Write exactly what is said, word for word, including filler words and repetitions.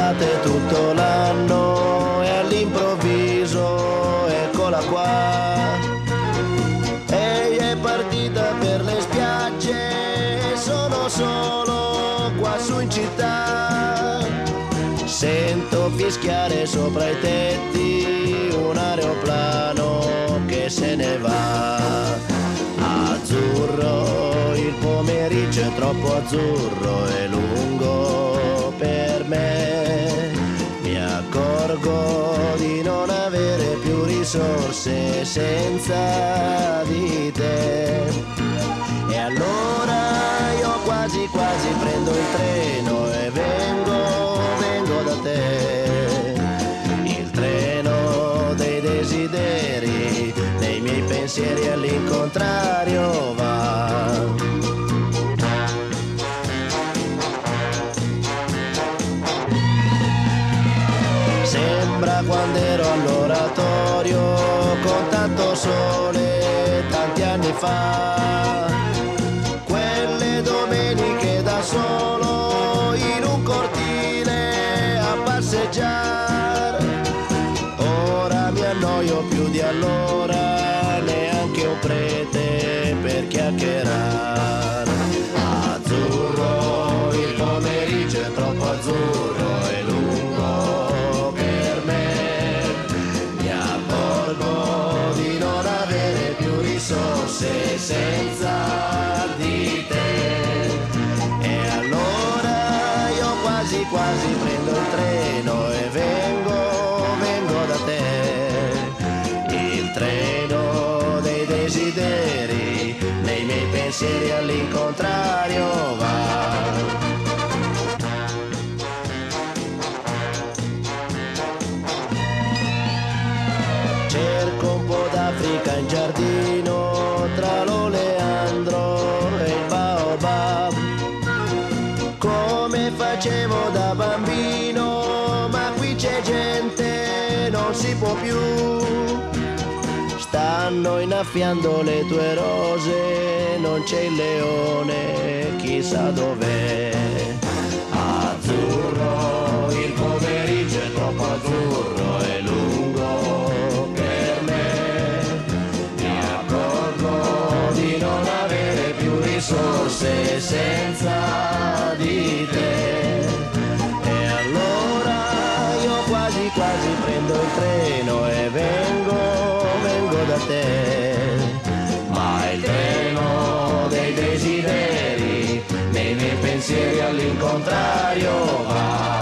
d'estate tutto l'anno e all'improvviso eccola qua. Ehi, è partita per le spiagge e sono solo qua su in città. Sento fischiare sopra i tetti un aeroplano che se ne va. Azzurro, il pomeriggio è troppo azzurro e lungo per me. Mi accorgo di non avere più risorse senza di te. E allora io quasi quasi prendo il treno e vengo, vengo da te. Il treno dei desideri, nei miei pensieri all'incontrario va. Sembra quando ero all'oratorio con tanto sole tanti anni fa, quelle domeniche da solo in un cortile a passeggiare. Ora mi annoio più di allora, neanche un prete per chiacchierare. Azzurro, il pomeriggio è troppo azzurro e lungo per me. Mi accorgo di non avere più risorse senza di te. E allora io quasi quasi prendo il treno e vengo, vengo da te. Il treno dei desideri, nei miei pensieri all'incontrario va. Cerco un po' d'Africa in giardino, tra l'oleandro e il baobab, come facevo da bambino, ma qui c'è gente, non si può più. Stanno innaffiando le tue rose, non c'è il leone, chissà dov'è. Azzurro, il pomeriggio è troppo azzurro e lungo per me. Mi accorgo di non avere più risorse senza di te. E allora io quasi quasi prendo il treno e vengo, vengo da te. Ma il treno dei desideri, nei miei pensieri all'incontrario va.